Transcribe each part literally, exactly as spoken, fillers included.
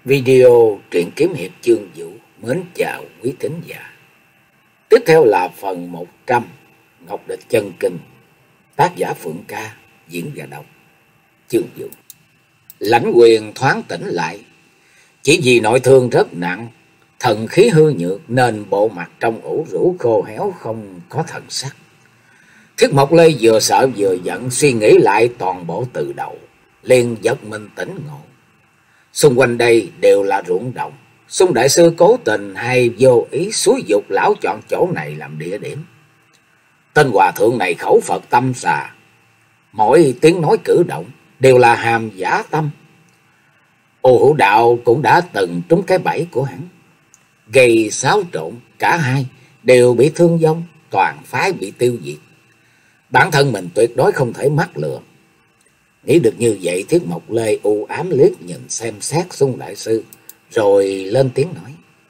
Video truyện kiếm hiệp chương vũ mến chào quý thính giả. Tiếp theo là phần một trăm Ngọc Địch Chân Kinh, tác giả Phượng Ca, diễn và đọc chương vũ. Lãnh Quyền thoáng tỉnh lại, chỉ vì nội thương rất nặng, thần khí hư nhược nên bộ mặt trong ủ rũ khô héo không có thần sắc. Thiết Mộc Lê vừa sợ vừa giận, suy nghĩ lại toàn bộ từ đầu, liền giật mình tỉnh ngộ. Xung quanh đây đều là ruộng đồng, Xung đại sư cố tình hay vô ý xúi dục lão chọn chỗ này làm địa điểm. Tên hòa thượng này khẩu Phật tâm xà, mỗi tiếng nói cử động đều là hàm giả tâm. Ô Hữu Đạo cũng đã từng trúng cái bẫy của hắn, gây xáo trộn, cả hai đều bị thương vong, toàn phái bị tiêu diệt. Bản thân mình tuyệt đối không thể mắc lừa. Nghĩ được như vậy, Thiết Mộc Lê u ám liếc nhìn xem xét Xung đại sư, rồi lên tiếng nói: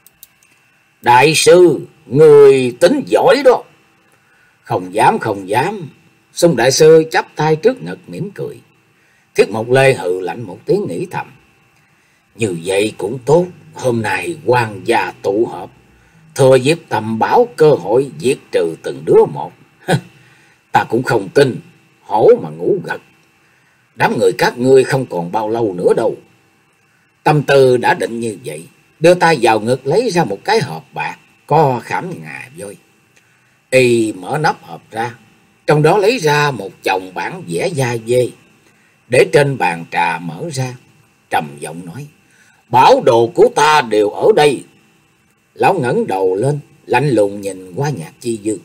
Đại sư, người tính giỏi đó. Không dám, không dám. Xung đại sư chắp tay trước ngực mỉm cười. Thiết Mộc Lê hừ lạnh một tiếng, nghĩ thầm: Như vậy cũng tốt, hôm nay quan gia tụ họp, thừa dịp tầm bảo cơ hội diệt trừ từng đứa một. Ta cũng không tin, hổ mà ngủ gật. Đám người các ngươi không còn bao lâu nữa đâu. Tâm tư đã định như vậy, đưa tay vào ngực lấy ra một cái hộp bạc có khảm ngà voi. Y mở nắp hộp ra, trong đó lấy ra một chồng bản vẽ da dê, để trên bàn trà mở ra, trầm giọng nói: Bảo đồ của ta đều ở đây. Lão ngẩng đầu lên, lạnh lùng nhìn qua Nhạc Chi Dương.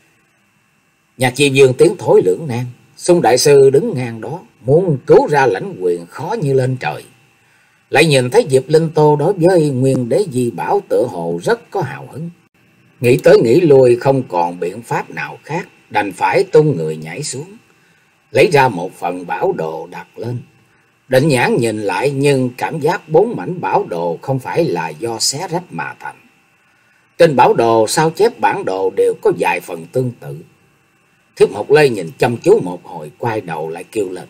Nhạc Chi Dương tiếng thối lưỡng nan. Xung đại sư đứng ngang đó, muốn cứu ra Lãnh Quyền khó như lên trời. Lại nhìn thấy Diệp Linh Tô đối với Nguyên Đế Di Bảo tựa hồ rất có hào hứng. Nghĩ tới nghĩ lui không còn biện pháp nào khác, đành phải tung người nhảy xuống, lấy ra một phần bảo đồ đặt lên. Định nhãn nhìn lại, nhưng cảm giác bốn mảnh bảo đồ không phải là do xé rách mà thành. Trên bảo đồ sao chép bản đồ đều có vài phần tương tự. Thiết Mộc Lê nhìn chăm chú một hồi, quay đầu lại kêu lên: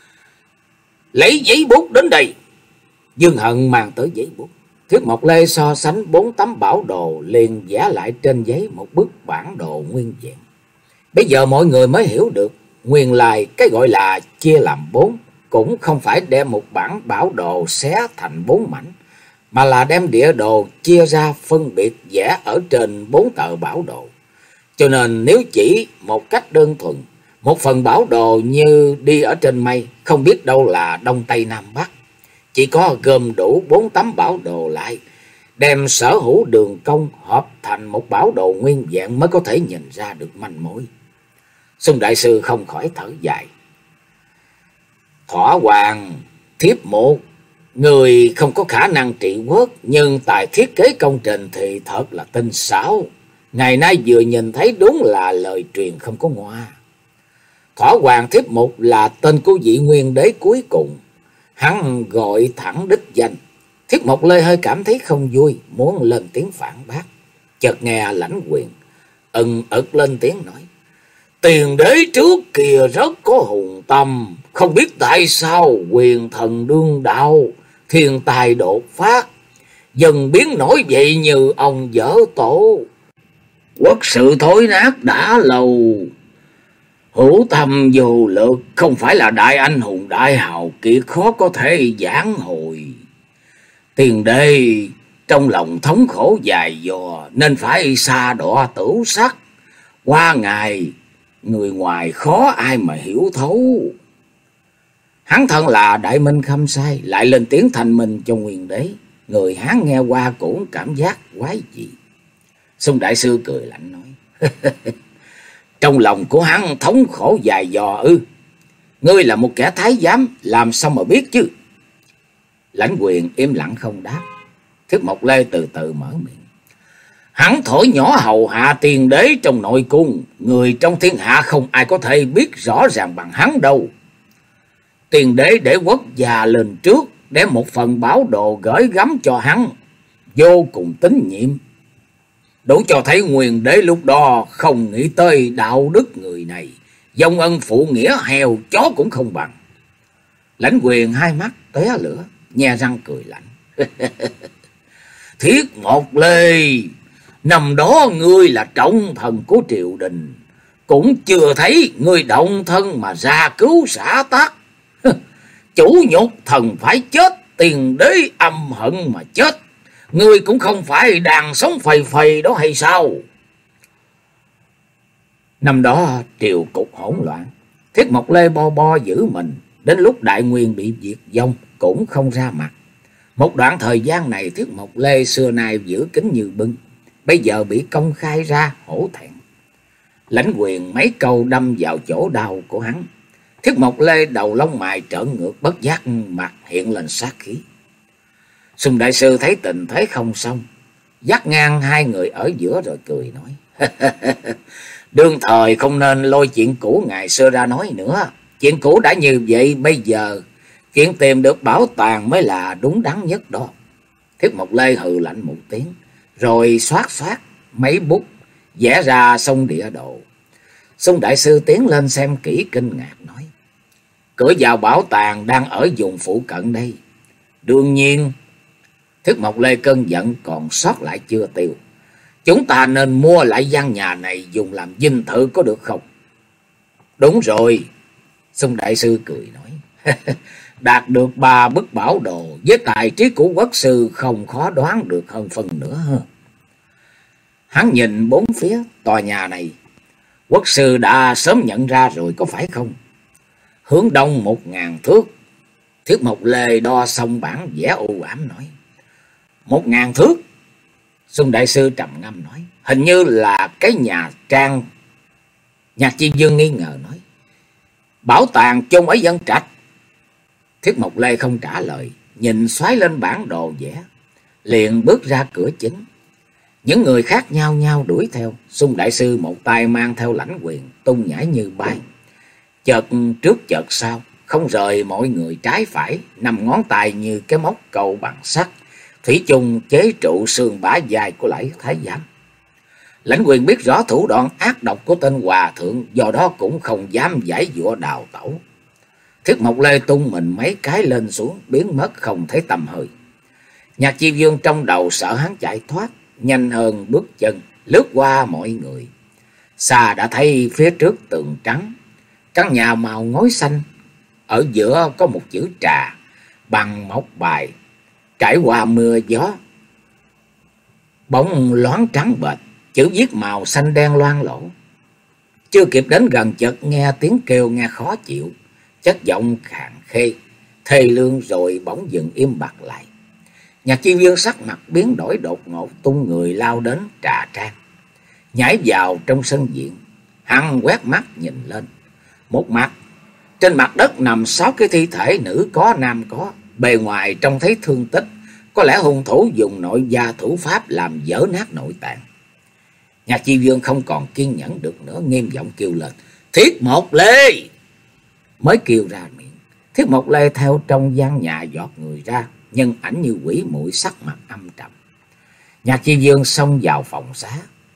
Lấy giấy bút đến đây. Dương Hận mang tới giấy bút. Thiết Mộc Lê so sánh bốn tấm bảo đồ, liền vẽ lại trên giấy một bức bản đồ nguyên vẹn. Bây giờ mọi người mới hiểu được, nguyên lai cái gọi là chia làm bốn cũng không phải đem một bản bảo đồ xé thành bốn mảnh, mà là đem địa đồ chia ra phân biệt vẽ ở trên bốn tờ bảo đồ. Cho nên nếu chỉ một cách đơn thuần, một phần bảo đồ như đi ở trên mây, không biết đâu là đông tây nam bắc. Chỉ có gom đủ bốn tấm bảo đồ lại, đem sở hữu đường cong hợp thành một bảo đồ nguyên vẹn mới có thể nhìn ra được manh mối. Xung đại sư không khỏi thở dài: Thỏa Hoàng, Thiếp Một, người không có khả năng trị quốc, nhưng tài thiết kế công trình thì thật là tinh xảo. Ngày nay vừa nhìn thấy đúng là lời truyền không có ngoa. Thỏa Hoàng Thiếp Mục là tên của vị Nguyên Đế cuối cùng, hắn gọi thẳng đích danh. Thiết Mộc Lê hơi cảm thấy không vui, muốn lên tiếng phản bác, chợt nghe Lãnh Quyền ừng ực lên tiếng nói: Tiền đế trước kia rất có hùng tâm, không biết tại sao quyền thần đương đạo, thiên tài đột phát, dần biến nổi vậy như ông dở tổ. Quốc sự thối nát đã lâu, hữu tâm vô lực, không phải là đại anh hùng đại hào kiệt khó có thể giảng hồi. Tiền đế trong lòng thống khổ dài dò, nên phải xa đọa tửu sắc. Qua ngày, người ngoài khó ai mà hiểu thấu. Hắn thân là Đại Minh Khâm Sai, lại lên tiếng thanh minh cho Nguyên Đế. Người Hán nghe qua cũng cảm giác quái dị. Xung đại sư cười lạnh nói: Trong lòng của hắn thống khổ dài dò ư? Ngươi là một kẻ thái giám, làm sao mà biết chứ? Lãnh Quyền im lặng không đáp. Thiết Mộc Lê từ từ mở miệng: Hắn thổi nhỏ hầu hạ tiền đế trong nội cung, người trong thiên hạ không ai có thể biết rõ ràng bằng hắn đâu. Tiền đế để quốc gia lên trước, đem một phần bảo đồ gửi gắm cho hắn, vô cùng tín nhiệm. Đủ cho thấy Nguyên Đế lúc đó không nghĩ tới đạo đức người này, dòng ân phụ nghĩa heo chó cũng không bằng. Lãnh Quyền hai mắt tóe lửa, nhe răng cười lạnh: Thiết Một Lê, năm đó ngươi là trọng thần của triều đình, cũng chưa thấy ngươi động thân mà ra cứu xã tắc. Chủ nhục thần phải chết, tiền đế âm hận mà chết, ngươi cũng không phải đang sống phầy phầy đó hay sao? Năm đó triều cục hỗn loạn, Thiết Mộc Lê bo bo giữ mình, đến lúc Đại Nguyên bị diệt vong cũng không ra mặt. Một đoạn thời gian này Thiết Mộc Lê xưa nay giữ kín như bưng, bây giờ bị công khai ra hổ thẹn. Lãnh Quyền mấy câu đâm vào chỗ đau của hắn. Thiết Mộc Lê đầu lông mày trợn ngược, bất giác mặt hiện lên sát khí. Sùng đại sư thấy tình thế không xong, dắt ngang hai người ở giữa rồi cười nói: Đương thời không nên lôi chuyện cũ ngày xưa ra nói nữa. Chuyện cũ đã như vậy, bây giờ chuyện tìm được bảo tàng mới là đúng đắn nhất đó. Thiết Mộc Lê hừ lạnh một tiếng, rồi xoát xoát mấy bút vẽ ra sông địa đồ. Sung đại sư tiến lên xem kỹ, kinh ngạc nói: Cửa vào bảo tàng đang ở vùng phụ cận đây. Đương nhiên. Thiết Mộc Lê cơn giận còn sót lại chưa tiêu. Chúng ta nên mua lại gian nhà này dùng làm dinh thự có được không? Đúng rồi. Sung đại sư cười nói: Đạt được ba bức bảo đồ với tài trí của quốc sư không khó đoán được hơn phần nữa. Hắn nhìn bốn phía tòa nhà này, quốc sư đã sớm nhận ra rồi có phải không? Hướng đông một ngàn thước. Thiết Mộc Lê đo xong bản vẽ u ám nói: Một ngàn thước. Xuân đại sư trầm ngâm nói: Hình như là cái nhà trang. Nhạc Chi Dương nghi ngờ nói: Bảo tàng chôn ở Dân Trạch. Thiết Mộc Lê không trả lời, nhìn xoáy lên bản đồ vẽ, liền bước ra cửa chính. Những người khác nhao nhao đuổi theo. Xuân đại sư một tay mang theo Lãnh Quyền tung nhảy như bay, chợt trước chợt sau, không rời mọi người trái phải, năm ngón tay như cái móc câu bằng sắt, thủy chung chế trụ xương bả dài của Lãi Thái Giám. Lãnh Quyền biết rõ thủ đoạn ác độc của tên hòa thượng, do đó cũng không dám giải dụa đào tẩu. Thiết Mộc Lê tung mình mấy cái lên xuống, biến mất không thấy tăm hơi. Nhạc Chi Dương trong đầu sợ hắn chạy thoát, nhanh hơn bước chân lướt qua mọi người. Xa đã thấy phía trước tường trắng, căn nhà màu ngói xanh, ở giữa có một chữ trà bằng mộc bài, trải qua mưa gió, bóng loáng trắng bệch, chữ viết màu xanh đen loang lổ. Chưa kịp đến gần chợt nghe tiếng kêu nghe khó chịu, chất giọng khàn khê thê lương, rồi bỗng dừng im bặt lại. Nhạc Chi Dương sắc mặt biến đổi đột ngột, tung người lao đến trà trang, nhảy vào trong sân viện. Hắn quét mắt nhìn lên, một mặt trên mặt đất nằm sáu cái thi thể, nữ có nam có, bề ngoài trông thấy thương tích, có lẽ hung thủ dùng nội gia thủ pháp làm vỡ nát nội tạng. Nhạc Chi Dương không còn kiên nhẫn được nữa, nghiêm giọng kêu lên: Thiết Mộc Lê! Mới kêu ra miệng, Thiết Mộc Lê theo trong gian nhà giọt người ra, nhân ảnh như quỷ muội, sắc mặt âm trầm. Nhạc Chi Dương xông vào phòng xá,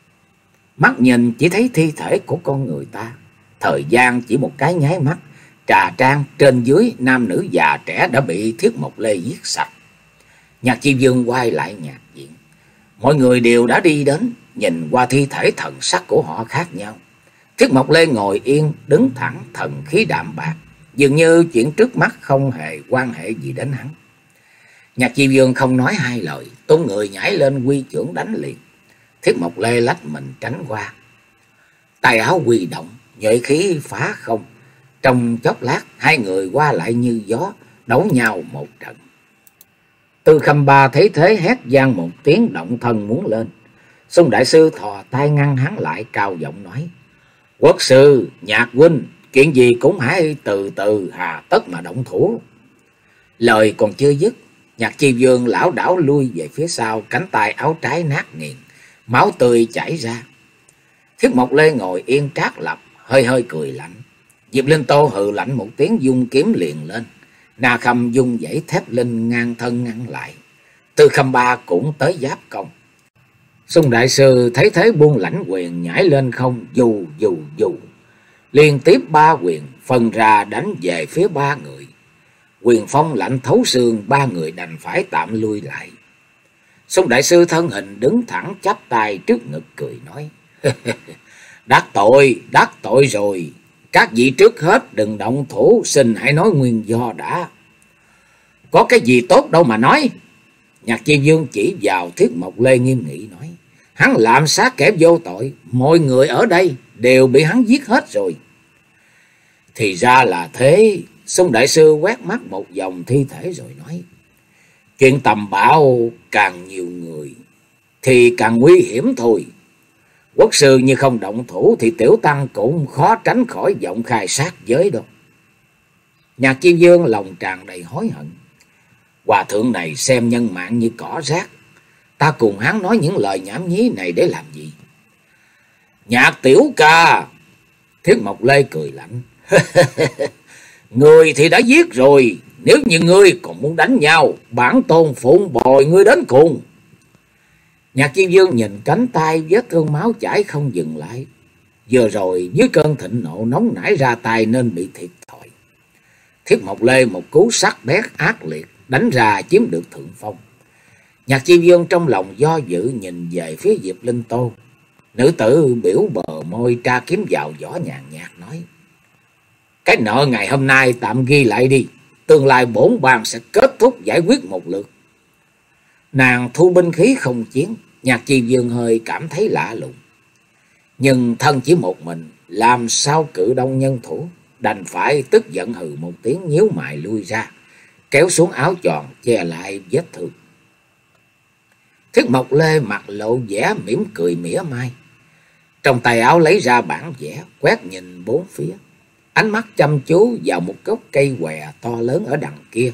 mắt nhìn chỉ thấy thi thể của con người ta. Thời gian chỉ một cái nháy mắt, trà trang trên dưới nam nữ già trẻ đã bị Thiết Mộc Lê giết sạch. Nhạc Chi Dương quay lại nhạc viện, mọi người đều đã đi đến, nhìn qua thi thể thần sắc của họ khác nhau. Thiết Mộc Lê ngồi yên, đứng thẳng, thần khí đạm bạc, dường như chuyện trước mắt không hề quan hệ gì đến hắn. Nhạc Chi Dương không nói hai lời, tung người nhảy lên quy chưởng đánh liền. Thiết Mộc Lê lách mình tránh qua, tay áo huy động, nhuệ khí phá không. Trong chốc lát, hai người qua lại như gió, đấu nhau một trận. Tư Khâm Ba thấy thế hét vang một tiếng, động thân muốn lên. Xung đại sư thò tay ngăn hắn lại, cao giọng nói: Quốc sư, Nhạc huynh, chuyện gì cũng hãy từ từ, hà tất mà động thủ. Lời còn chưa dứt, Nhạc Chi Dương lảo đảo lui về phía sau, cánh tay áo trái nát nghiền, máu tươi chảy ra. Thiết Mộc Lê ngồi yên trác lập, hơi hơi cười lạnh. Diệp Linh Tô hừ lạnh một tiếng, dung kiếm liền lên. Na Khâm dung dãy thép linh ngang thân ngăn lại. Tư Khâm Ba cũng tới giáp công. Xung đại sư thấy thế buông Lãnh Quyền nhảy lên không, dù dù dù liên tiếp ba quyền phân ra đánh về phía ba người. Quyền phong lạnh thấu xương, ba người đành phải tạm lui lại. Sung đại sư thân hình đứng thẳng chắp tay trước ngực cười nói: Đắc tội, đắc tội rồi. Các vị trước hết đừng động thủ, xin hãy nói nguyên do đã. Có cái gì tốt đâu mà nói. Nhạc Chi Dương chỉ vào Thiết Mộc Lê nghiêm nghị nói: Hắn lạm sát kẻ vô tội, mọi người ở đây đều bị hắn giết hết rồi. Thì ra là thế. Sung đại sư quét mắt một vòng thi thể rồi nói: Chuyện tầm bạo càng nhiều người thì càng nguy hiểm thôi. Quốc sư như không động thủ thì tiểu tăng cũng khó tránh khỏi giọng khai sát giới đâu. Nhạc Chi Dương lòng tràn đầy hối hận. Hòa thượng này xem nhân mạng như cỏ rác, ta cùng hắn nói những lời nhảm nhí này để làm gì? Nhạc tiểu ca, Thiết Mộc Lê cười lạnh: Người thì đã giết rồi, nếu như ngươi còn muốn đánh nhau, bản tôn phụng bồi ngươi đến cùng. Nhạc Chi Dương nhìn cánh tay vết thương máu chảy không dừng lại. Vừa rồi dưới cơn thịnh nộ nóng nảy ra tay nên bị thiệt thòi. Thiết Mộc Lê một cú sắc bét ác liệt đánh ra chiếm được thượng phong. Nhạc Chi Dương trong lòng do dự nhìn về phía Diệp Linh Tô. Nữ tử biểu bờ môi tra kiếm vào vỏ nhàn nhạt nói: Cái nợ ngày hôm nay tạm ghi lại đi, tương lai bổn bàn sẽ kết thúc giải quyết một lượt. Nàng thu binh khí không chiến. Nhạc Chi Dương hơi cảm thấy lạ lùng, nhưng thân chỉ một mình, làm sao cự đông nhân thủ, đành phải tức giận hừ một tiếng, nhíu mày lui ra, kéo xuống áo choàng che lại vết thương. Thiết Mộc Lê mặt lộ vẻ mỉm cười mỉa mai, trong tay áo lấy ra bản vẽ, quét nhìn bốn phía, ánh mắt chăm chú vào một gốc cây què to lớn ở đằng kia.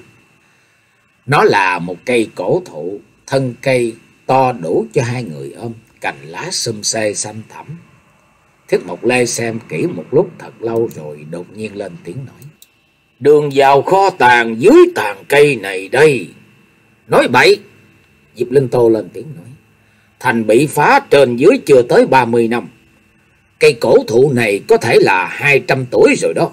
Nó là một cây cổ thụ, thân cây to đủ cho hai người ôm, cành lá xum xê xanh thẳm. Thiết Mộc Lê xem kỹ một lúc thật lâu rồi đột nhiên lên tiếng nói: Đường vào kho tàng dưới tàn cây này đây. Nói bậy. Diệp Linh Tô lên tiếng nói: Thành bị phá trên dưới chưa tới ba mươi năm. Cây cổ thụ này có thể là hai trăm tuổi rồi đó.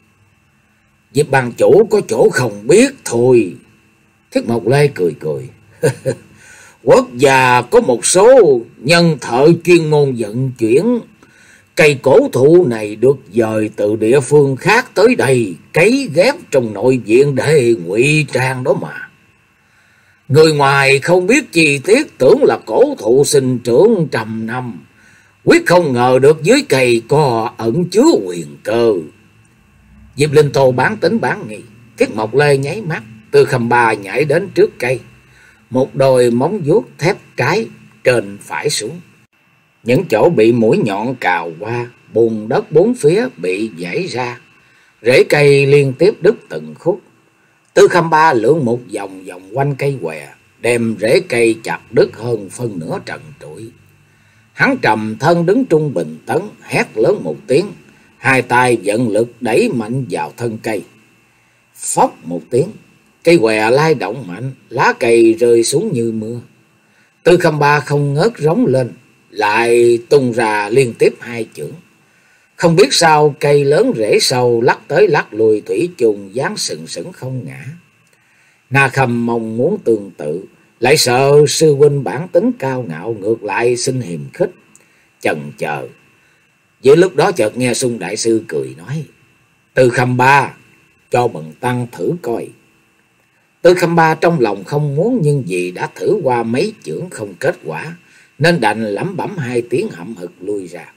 Diệp ban chủ có chỗ không biết thôi. Thiết Mộc Lê cười cười. Quốc gia có một số nhân thợ chuyên môn vận chuyển. Cây cổ thụ này được dời từ địa phương khác tới đây, cấy ghép trong nội viện để ngụy trang đó mà. Người ngoài không biết chi tiết tưởng là cổ thụ sinh trưởng trăm năm, quyết không ngờ được dưới cây có ẩn chứa quyền cơ. Diệp Linh Tô bán tính bán nghi. Thiết Mộc Lê nháy mắt, Tư Khâm Ba nhảy đến trước cây, một đôi móng vuốt thép cái trên phải xuống. Những chỗ bị mũi nhọn cào qua, bùn đất bốn phía bị giãy ra, rễ cây liên tiếp đứt từng khúc. Tư Khâm Ba lượn một vòng vòng quanh cây què, đem rễ cây chặt đứt hơn phân nửa trần trụi. Hắn trầm thân đứng trung bình tấn, hét lớn một tiếng, hai tay vận lực đẩy mạnh vào thân cây. Phốc một tiếng, cây què lay động mạnh, lá cây rơi xuống như mưa. Tư Khâm Ba không ngớt rống lên, lại tung ra liên tiếp hai chưởng. Không biết sao cây lớn rễ sâu lắc tới lắc lùi, thủy chung dáng sừng sững không ngã. Na Khâm mong muốn tương tự, lại sợ sư huynh bản tính cao ngạo, ngược lại xin hiềm khích, chần chờ. Giữa lúc đó chợt nghe Sung đại sư cười nói: Tư Khâm Ba, cho bần tăng thử coi. Tư Khâm Ba trong lòng không muốn, nhưng vì đã thử qua mấy chưởng không kết quả, nên đành lẩm bẩm hai tiếng hậm hực lui ra.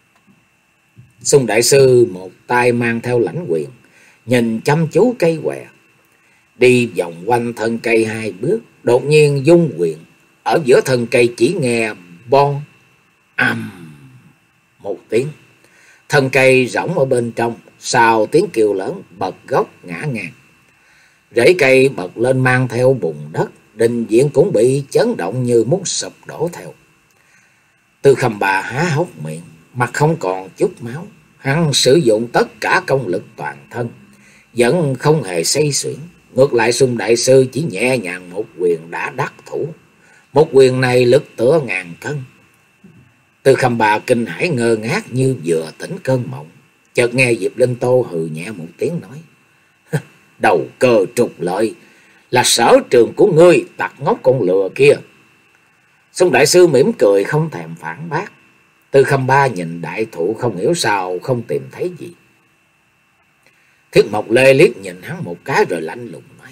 Sung đại sư một tay mang theo lãnh quyền, nhìn chăm chú cây què, đi vòng quanh thân cây hai bước, đột nhiên dung quyền. Ở giữa thân cây chỉ nghe bon ầm một tiếng, thân cây rỗng ở bên trong, sau tiếng kêu lớn bật gốc ngã ngang. Rễ cây bật lên mang theo bùn đất, đình viện cũng bị chấn động như muốn sụp đổ theo. Tư Khâm Ba há hốc miệng, mặt không còn chút máu. Hắn sử dụng tất cả công lực toàn thân, vẫn không hề say xuyển. Ngược lại Sung đại sư chỉ nhẹ nhàng một quyền đã đắc thủ. Một quyền này lực tựa ngàn cân. Tư Khâm Ba kinh hãi ngơ ngác như vừa tỉnh cơn mộng. Chợt nghe Diệp Linh Tô hừ nhẹ một tiếng nói: đầu cơ trục lợi là sở trường của ngươi, tặc ngốc con lừa kia. Song đại sư mỉm cười không thèm phản bác. Tư Khâm Ba nhìn đại thụ không hiểu sao không tìm thấy gì. Thiết Mộc Lê liếc nhìn hắn một cái rồi lạnh lùng nói: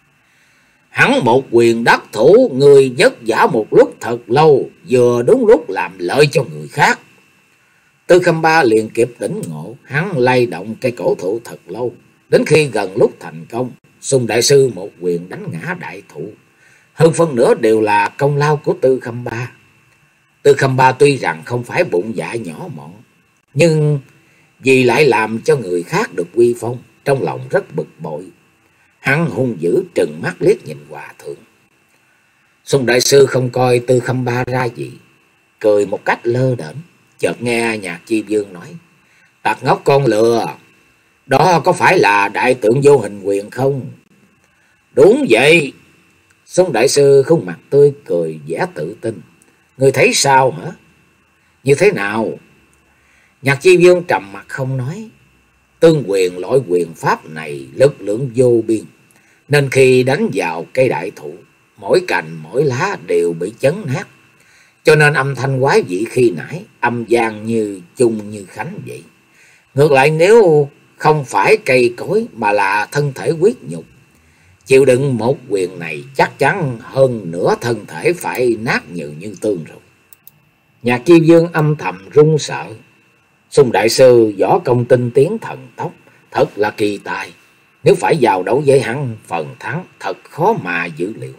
hắn một quyền đắc thủ, người vất vả một lúc thật lâu, vừa đúng lúc làm lợi cho người khác. Tư Khâm Ba liền kịp tỉnh ngộ, hắn lay động cây cổ thụ thật lâu, đến khi gần lúc thành công, Sung đại sư một quyền đánh ngã đại thụ. Hơn phân nửa đều là công lao của Tư Khâm Ba. Tư Khâm Ba tuy rằng không phải bụng dạ nhỏ mọn, nhưng vì lại làm cho người khác được uy phong, trong lòng rất bực bội. Hắn hung dữ trừng mắt liếc nhìn hòa thượng. Sung đại sư không coi Tư Khâm Ba ra gì, cười một cách lơ đễnh. Chợt nghe Nhạc Chi Vương nói: tặc ngốc con lừa, đó có phải là đại tượng Vô Hình Quyền không? Đúng vậy. Sung đại sư khuôn mặt tươi cười vẻ tự tin. Ngươi thấy sao hả? Như thế nào? Nhạc Chi Vương trầm mặt không nói. Tương quyền loại quyền pháp này lực lượng vô biên, nên khi đánh vào cây đại thụ, mỗi cành mỗi lá đều bị chấn nát, cho nên âm thanh quái dị khi nãy âm vang như chung như khánh vậy. Ngược lại nếu không phải cây cối mà là thân thể quyết nhục, chịu đựng một quyền này chắc chắn hơn nửa thân thể phải nát nhừ như tương rồi. Nhạc Chi Vương âm thầm run sợ. Sung đại sư võ công tinh tiến thần tốc, thật là kỳ tài. Nếu phải vào đấu với hắn, phần thắng thật khó mà dự liệu.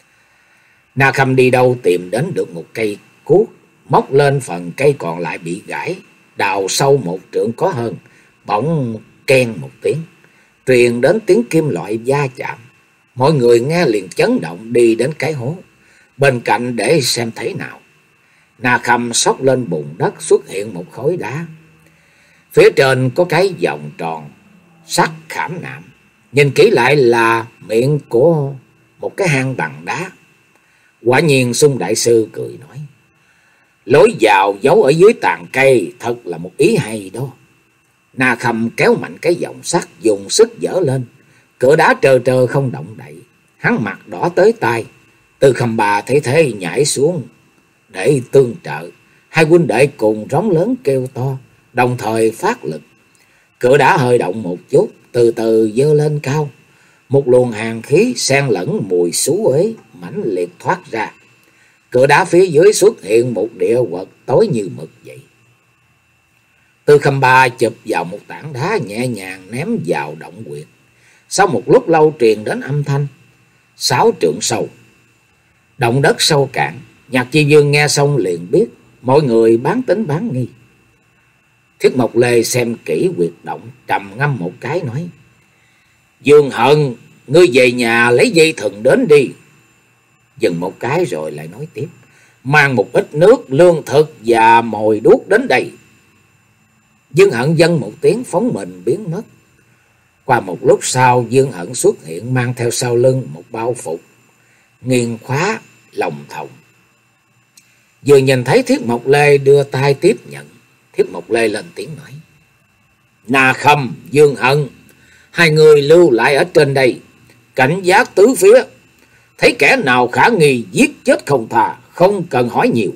Na Khâm đi đâu tìm đến được một cây cuốc, móc lên phần cây còn lại bị gãy, đào sâu một trượng có hơn, bỗng keng một tiếng, truyền đến tiếng kim loại va chạm. Mọi người nghe liền chấn động đi đến cái hố bên cạnh để xem thấy nào. Na Khâm xốc lên bùn đất, xuất hiện một khối đá. Phía trên có cái vòng tròn sắt khảm nạm, nhìn kỹ lại là miệng của một cái hang bằng đá. Quả nhiên Sung đại sư cười nói: lối vào giấu ở dưới tàn cây, thật là một ý hay đó. Na Khâm kéo mạnh cái vòng sắt, dùng sức dỡ lên. Cửa đá trơ trơ không động đậy. Hắn mặt đỏ tới tai. Tư Khâm Ba thấy thế nhảy xuống để tương trợ. Hai huynh đệ cùng rống lớn kêu to, đồng thời phát lực. Cửa đá hơi động một chút, từ từ dơ lên cao. Một luồng hàn khí xen lẫn mùi xú uế mãnh liệt thoát ra. Cửa đá phía dưới xuất hiện một địa quật tối như mực vậy. Tư Khâm Ba chụp vào một tảng đá, nhẹ nhàng ném vào động quyệt. Sau một lúc lâu truyền đến âm thanh sáu trượng sâu. Động đất sâu cạn. Nhạc Chi Vương nghe xong liền biết, mọi người bán tính bán nghi. Thiết Mộc Lê xem kỹ huyệt động, trầm ngâm một cái nói: Dương Hận, ngươi về nhà lấy dây thừng đến đi. Dừng một cái rồi lại nói tiếp: mang một ít nước, lương thực và mồi đuốc đến đây. Dương Hận dâng một tiếng phóng mình biến mất. Qua một lúc sau, Dương Hận xuất hiện mang theo sau lưng một bao phục nghiêng khóa lồng thòng. Vừa nhìn thấy Thiết Mộc Lê đưa tay tiếp nhận, Thiết Mộc Lê lên tiếng nói: Na Khâm, Dương Hận, hai người lưu lại ở trên đây, cảnh giác tứ phía, thấy kẻ nào khả nghi giết chết không tha, không cần hỏi nhiều.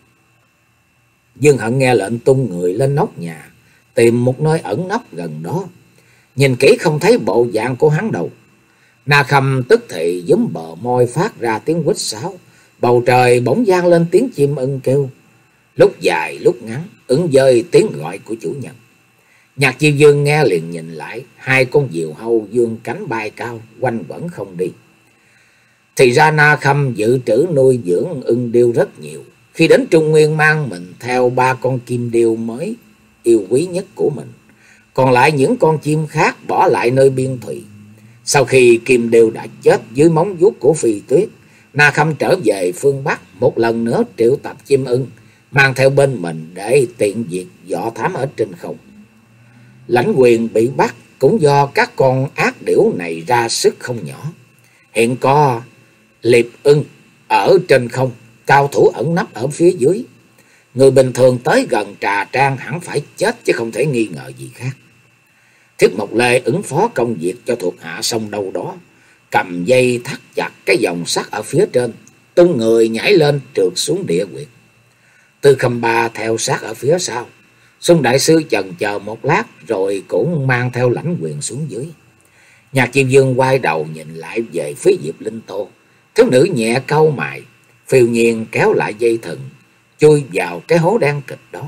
Dương Hận nghe lệnh tung người lên nóc nhà, tìm một nơi ẩn nấp gần đó. Nhìn kỹ không thấy bộ dạng của hắn đâu. Na Khâm tức thì giúm bờ môi phát ra tiếng huýt sáo. Bầu trời bỗng vang lên tiếng chim ưng kêu, lúc dài lúc ngắn, ứng dơi tiếng gọi của chủ nhân. Nhạc Chi Vương nghe liền nhìn lại, hai con diều hâu dương cánh bay cao, quanh quẩn không đi. Thì ra Na Khâm dự trữ nuôi dưỡng ưng điêu rất nhiều. Khi đến Trung Nguyên mang mình theo ba con kim điêu mới yêu quý nhất của mình, còn lại những con chim khác bỏ lại nơi biên thùy. Sau khi kim điêu đã chết dưới móng vuốt của Phi Tuyết, Na Khâm trở về phương Bắc, một lần nữa triệu tập chim ưng, mang theo bên mình để tiện việc dò thám ở trên không. Lãnh Quyền bị bắt cũng do các con ác điểu này ra sức không nhỏ. Hiện có liệp ưng ở trên không, cao thủ ẩn nấp ở phía dưới. Người bình thường tới gần Trà Trang hẳn phải chết chứ không thể nghi ngờ gì khác. Thiết Mộc Lê ứng phó công việc cho thuộc hạ xong đâu đó, cầm dây thắt chặt cái vòng sắt ở phía trên, tung người nhảy lên trượt xuống địa huyệt. Tư Khâm Ba theo sát ở phía sau. Xung đại sư chần chờ một lát rồi cũng mang theo lãnh quyền xuống dưới. Nhạc Chiêu Dương quay đầu nhìn lại về phía Diệp Linh Tô. Thiếu nữ nhẹ cau mày, phiêu nhiên kéo lại dây thừng, chui vào cái hố đen kịch đó.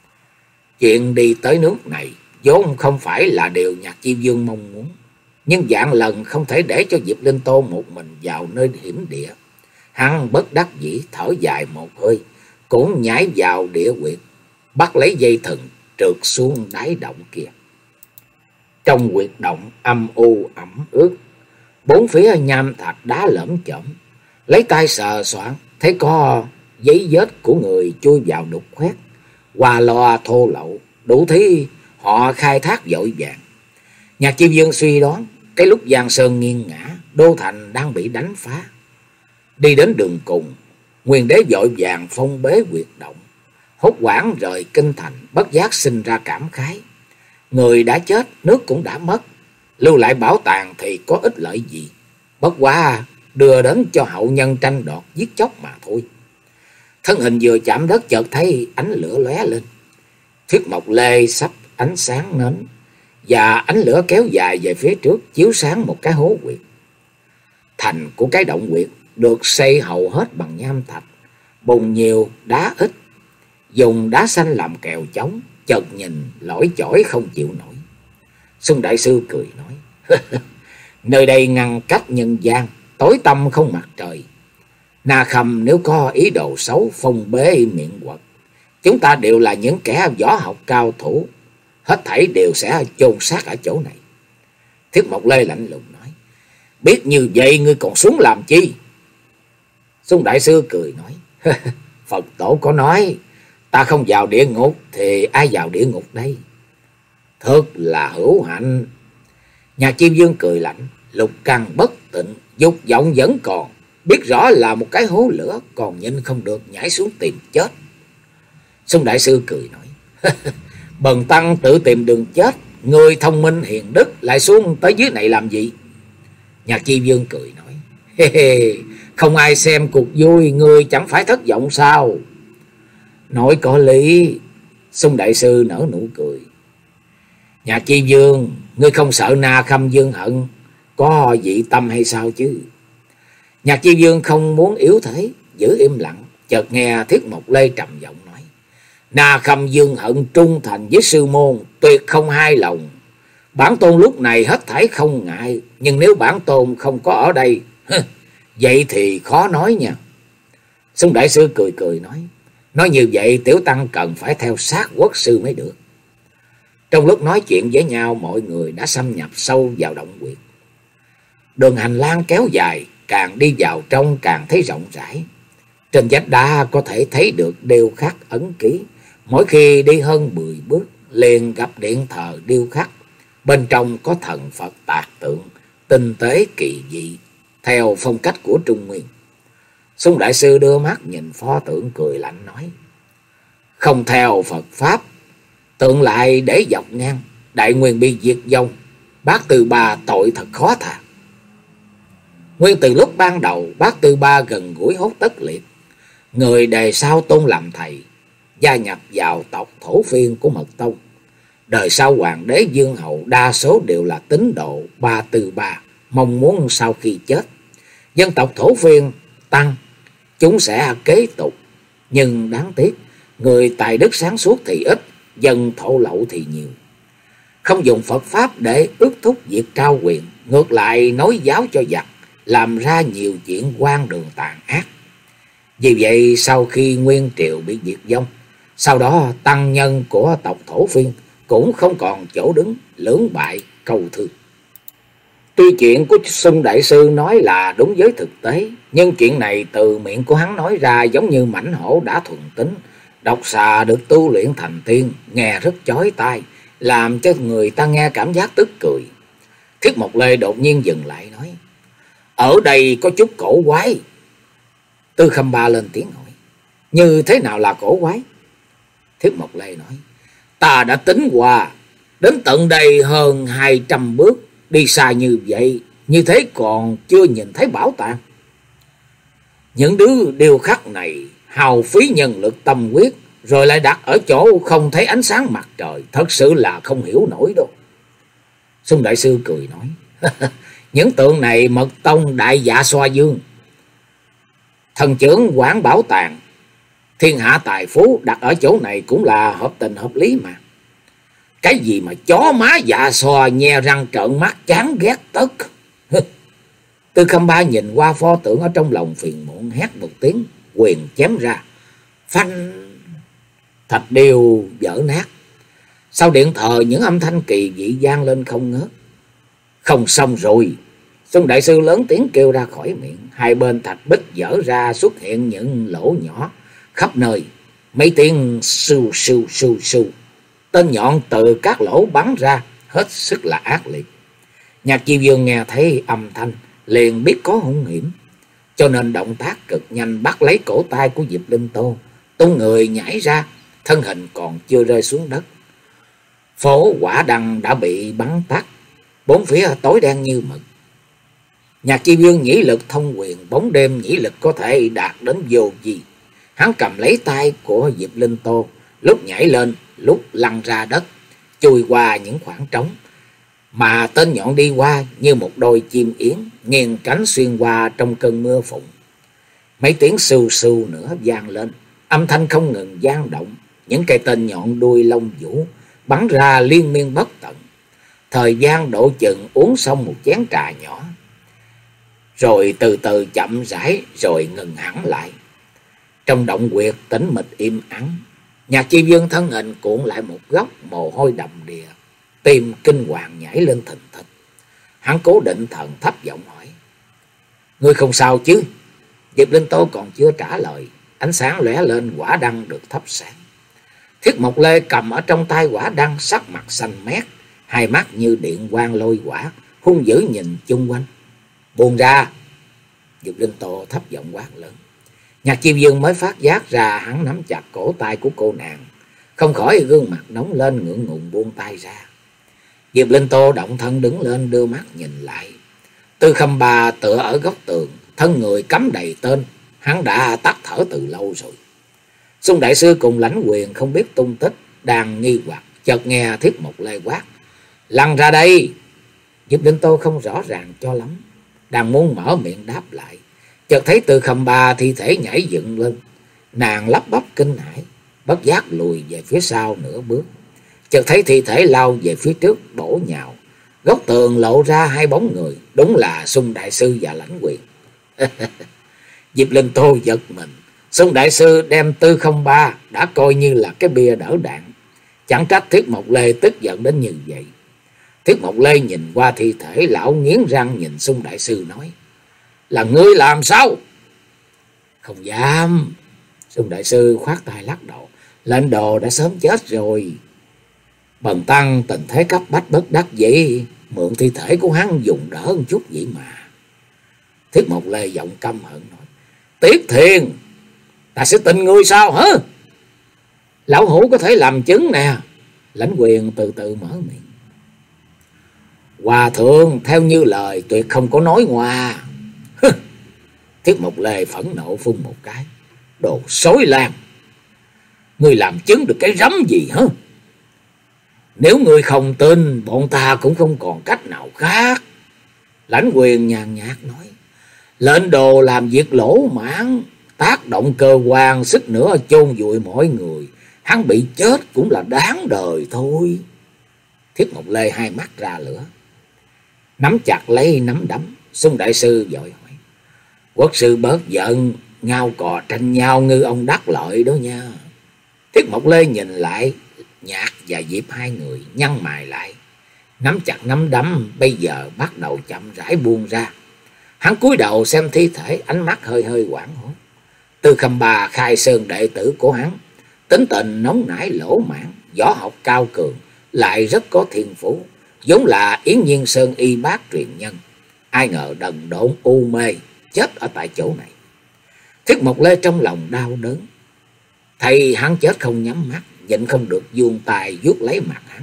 Chuyện đi tới nước này vốn không phải là điều Nhạc Chiêu Dương mong muốn, nhưng vạn lần không thể để cho Diệp Linh Tô một mình vào nơi hiểm địa. Hắn bất đắc dĩ thở dài một hơi, cũng nhảy vào địa huyệt, bắt lấy dây thừng trượt xuống đáy động kia. Trong huyệt động âm u ẩm ướt, bốn phía nham thạch đá lởm chởm. Lấy tay sờ soạn thấy có giấy vết của người chui vào đục khoét, qua loa thô lậu, đủ thấy họ khai thác vội vàng. Nhạc Chiêu Dương suy đoán cái lúc Giang Sơn nghiêng ngã, đô thành đang bị đánh phá. Đi đến đường cùng, Nguyên Đế vội vàng phong bế huyệt động, hốt hoảng rời kinh thành, bất giác sinh ra cảm khái. Người đã chết, nước cũng đã mất, lưu lại bảo tàng thì có ích lợi gì, bất quá đưa đến cho hậu nhân tranh đoạt giết chóc mà thôi. Thân hình vừa chạm đất chợt thấy ánh lửa lóe lên. Thiết Mộc Lê sắp ánh sáng nến, và ánh lửa kéo dài về phía trước, chiếu sáng một cái hố huyệt. Thành của cái động huyệt được xây hầu hết bằng nham thạch, bùn nhiều đá ít, dùng đá xanh làm kèo chống, chợt nhìn lỏi chỏi không chịu nổi. Xung đại sư cười nói: nơi đây ngăn cách nhân gian, tối tăm không mặt trời. Na Khâm nếu có ý đồ xấu phong bế miệng quật, chúng ta đều là những kẻ võ học cao thủ, hết thảy đều sẽ chôn xác ở chỗ này. Thiết Mộc Lê lạnh lùng nói: biết như vậy ngươi còn xuống làm chi? Xung đại sư cười nói: Phật tổ có nói, ta không vào địa ngục thì ai vào địa ngục đây? Thật là hữu hạnh. Nhà Chiêu Dương cười lạnh: lục căn bất tịnh, dục vọng vẫn còn, biết rõ là một cái hố lửa, còn nhìn không được nhảy xuống tìm chết. Xung đại sư cười nói: bần tăng tự tìm đường chết, người thông minh hiền đức lại xuống tới dưới này làm gì? Nhạc Chi Dương cười nói: Hê hê, không ai xem cuộc vui, người chẳng phải thất vọng sao? Nói có lý. Xung đại sư nở nụ cười: Nhạc Chi Dương, ngươi không sợ Na Khâm Dương hận, có dị tâm hay sao chứ? Nhạc Chi Dương không muốn yếu thế, giữ im lặng. Chợt nghe Thiết Mộc Lê trầm giọng nói: Na Khâm Dương hận trung thành với sư môn, tuyệt không hai lòng. Bản tôn lúc này hết thảy không ngại, nhưng nếu bản tôn không có ở đây, vậy thì khó nói nha. Xung đại sư cười cười nói: nói như vậy tiểu tăng cần phải theo sát quốc sư mới được. Trong lúc nói chuyện với nhau, mọi người đã xâm nhập sâu vào động huyệt. Đường hành lang kéo dài, càng đi vào trong càng thấy rộng rãi. Trên vách đá có thể thấy được điêu khắc ấn ký. Mỗi khi đi hơn mười bước, liền gặp điện thờ điêu khắc. Bên trong có thần Phật tạc tượng, tinh tế kỳ dị, theo phong cách của Trung Nguyên. Xung đại sư đưa mắt nhìn pho tượng cười lạnh nói: không theo Phật Pháp, tượng lại để dọc ngang, đại nguyên bị diệt vong, Bát Tư Ba tội thật khó tha. Nguyên từ lúc ban đầu, Bát Tư Ba gần gũi Hốt Tất Liệt, người đời sau tôn làm thầy, gia nhập vào tộc thổ phiên của Mật Tông. Đời sau hoàng đế Dương Hậu đa số đều là tín đồ Ba Tư Ba, mong muốn sau khi chết, dân tộc thổ phiên tăng, chúng sẽ kế tục. Nhưng đáng tiếc, người tài đức sáng suốt thì ít, dân thổ lậu thì nhiều. Không dùng Phật Pháp để ước thúc việc trao quyền, ngược lại nói giáo cho giặc, làm ra nhiều chuyện hoang đường tàn ác. Vì vậy sau khi Nguyên Triều bị diệt vong, sau đó tăng nhân của tộc thổ phiên cũng không còn chỗ đứng, lưỡng bại câu thương. Tuy chuyện của Xung đại sư nói là đúng với thực tế, nhưng chuyện này từ miệng của hắn nói ra giống như mãnh hổ đã thuần tính, độc xà được tu luyện thành tiên, nghe rất chói tai, làm cho người ta nghe cảm giác tức cười. Thiết Mộc Lê đột nhiên dừng lại nói: ở đây có chút cổ quái. Tư Khâm Ba lên tiếng hỏi: như thế nào là cổ quái? Thiết Mộc Lê nói: ta đã tính qua, Đến tận đây hơn hai trăm bước, đi xa như vậy, như thế còn chưa nhìn thấy bảo tàng. Những đứa điêu khắc này hao phí nhân lực tâm huyết, rồi lại đặt ở chỗ không thấy ánh sáng mặt trời, thật sự là không hiểu nổi đâu. Xung đại sư cười nói, những tượng này mật tông đại dạ xoa dương, thần trưởng quản bảo tàng, thiên hạ tài phú đặt ở chỗ này cũng là hợp tình hợp lý mà. Cái gì mà chó má dạ xoa nhe răng trợn mắt chán ghét tất. Tư Khâm Ba nhìn qua pho tượng ở trong lòng phiền muộn, hét một tiếng, quyền chém ra, phanh, thạch điêu vỡ nát. Sau điện thờ những âm thanh kỳ dị vang lên không ngớt. Không xong rồi. Xung đại sư lớn tiếng kêu ra khỏi miệng. Hai bên thạch bích vỡ ra, xuất hiện những lỗ nhỏ khắp nơi. Mấy tiếng sưu sưu sưu sưu. Tên nhọn từ các lỗ bắn ra, hết sức là ác liệt. Nhạc Chi Vương nghe thấy âm thanh, liền biết có hung hiểm, cho nên động tác cực nhanh, bắt lấy cổ tay của Diệp Linh Tô, tung người nhảy ra, thân hình còn chưa rơi xuống đất. Phố quả đăng đã bị bắn tắt, bốn phía tối đen như mực. Nhạc Chi Vương nhĩ lực thông quyền, bóng đêm nhĩ lực có thể đạt đến vô gì. Hắn cầm lấy tay của Diệp Linh Tô, lúc nhảy lên, lúc lăn ra đất, chui qua những khoảng trống. Mà tên nhọn đi qua như một đôi chim yến, nghiêng cánh xuyên qua trong cơn mưa phùn. Mấy tiếng sưu sưu nữa vang lên, âm thanh không ngừng vang động. Những cây tên nhọn đuôi lông vũ bắn ra liên miên bất tận. Thời gian độ chừng uống xong một chén trà nhỏ, rồi từ từ chậm rãi, rồi ngừng hẳn lại. Trong động quyệt tĩnh mịch im ắng, Nhạc Chi Vương thân hình cuộn lại một góc, mồ hôi đầm đìa, tim kinh hoàng nhảy lên thình thịch. Hắn cố định thần, thấp giọng hỏi, ngươi không sao chứ? Diệp Linh Tô còn chưa trả lời, ánh sáng lóe lên, quả đăng được thắp sáng. Thiết Mộc Lê cầm ở trong tay quả đăng, sắc mặt xanh mét, hai mắt như điện quang lôi quả, hung dữ nhìn chung quanh. Buông ra! Diệp Linh Tô thấp giọng quát lớn. Nhạc Chi Vương mới phát giác ra hắn nắm chặt cổ tay của cô nàng, không khỏi gương mặt nóng lên, ngượng ngùng buông tay ra. Diệp Linh Tô động thân đứng lên, đưa mắt nhìn lại. Tư Khâm Ba tựa ở góc tường, thân người cắm đầy tên, hắn đã tắt thở từ lâu rồi. Xung đại sư cùng Lãnh Quyền không biết tung tích, đang nghi hoặc, chợt nghe Thiết Mộc Lê quát, lăn ra đây! Diệp Linh Tô không rõ ràng cho lắm, đang muốn mở miệng đáp lại, chợt thấy Tư Khâm Ba thi thể nhảy dựng lên. Nàng lắp bắp kinh hãi, bất giác lùi về phía sau nửa bước, chợt thấy thi thể lao về phía trước bổ nhào. Góc tường lộ ra hai bóng người, đúng là Xung đại sư và Lãnh Quyền. Diệp Linh Tô giật mình. Xung đại sư đem Tư Khâm Ba đã coi như là cái bia đỡ đạn, chẳng trách Thiết Mộc Lê tức giận đến như vậy. Thiết Mộc Lê nhìn qua thi thể, lão nghiến răng nhìn Xung đại sư nói, là ngươi làm sao? Không dám. Xung đại sư khoát tay lắc đầu, lệnh đồ đã sớm chết rồi. Bần tăng tình thế cấp bách bất đắc dĩ, mượn thi thể của hắn dùng đỡ một chút vậy mà. Thiết Mộc Lê giọng căm hận nói, Tiết Thiền, ta sẽ tin ngươi sao hả? Lão hủ có thể làm chứng nè. Lãnh Quyền từ từ mở miệng. Hòa thượng theo như lời tuyệt không có nói ngoa. Thiết Mộc Lê phẫn nộ phun một cái, đồ xối lan, ngươi làm chứng được cái rắm gì hả? Nếu ngươi không tin, bọn ta cũng không còn cách nào khác. Lãnh Quyền nhàn nhạt nói, lệnh đồ làm việc lỗ mãn, tác động cơ quan, sức nữa chôn vùi mọi người, hắn bị chết cũng là đáng đời thôi. Thiết Mộc Lê hai mắt ra lửa, nắm chặt lấy nắm đấm. Xung đại sư vội hỏi, quốc sư bớt giận, ngao cò tranh nhau ngư ông đắc lợi đó nha. Thiết Mộc Lê nhìn lại Nhạc và Diệp hai người, nhăn mày lại, nắm chặt nắm đấm, bây giờ bắt đầu chậm rãi buông ra. Hắn cúi đầu xem thi thể, ánh mắt hơi hơi hoảng hốt. Tư Khâm Ba khai sơn đệ tử của hắn, tính tình nóng nảy lỗ mãn, võ học cao cường, lại rất có thiên phú, giống là Yến Nhiên Sơn y bác truyền nhân. Ai ngờ đần độn u mê, chết ở tại chỗ này. Thiết Mộc Lê trong lòng đau đớn, thấy hắn chết không nhắm mắt, nhịn không được vuông tay vuốt lấy mặt hắn,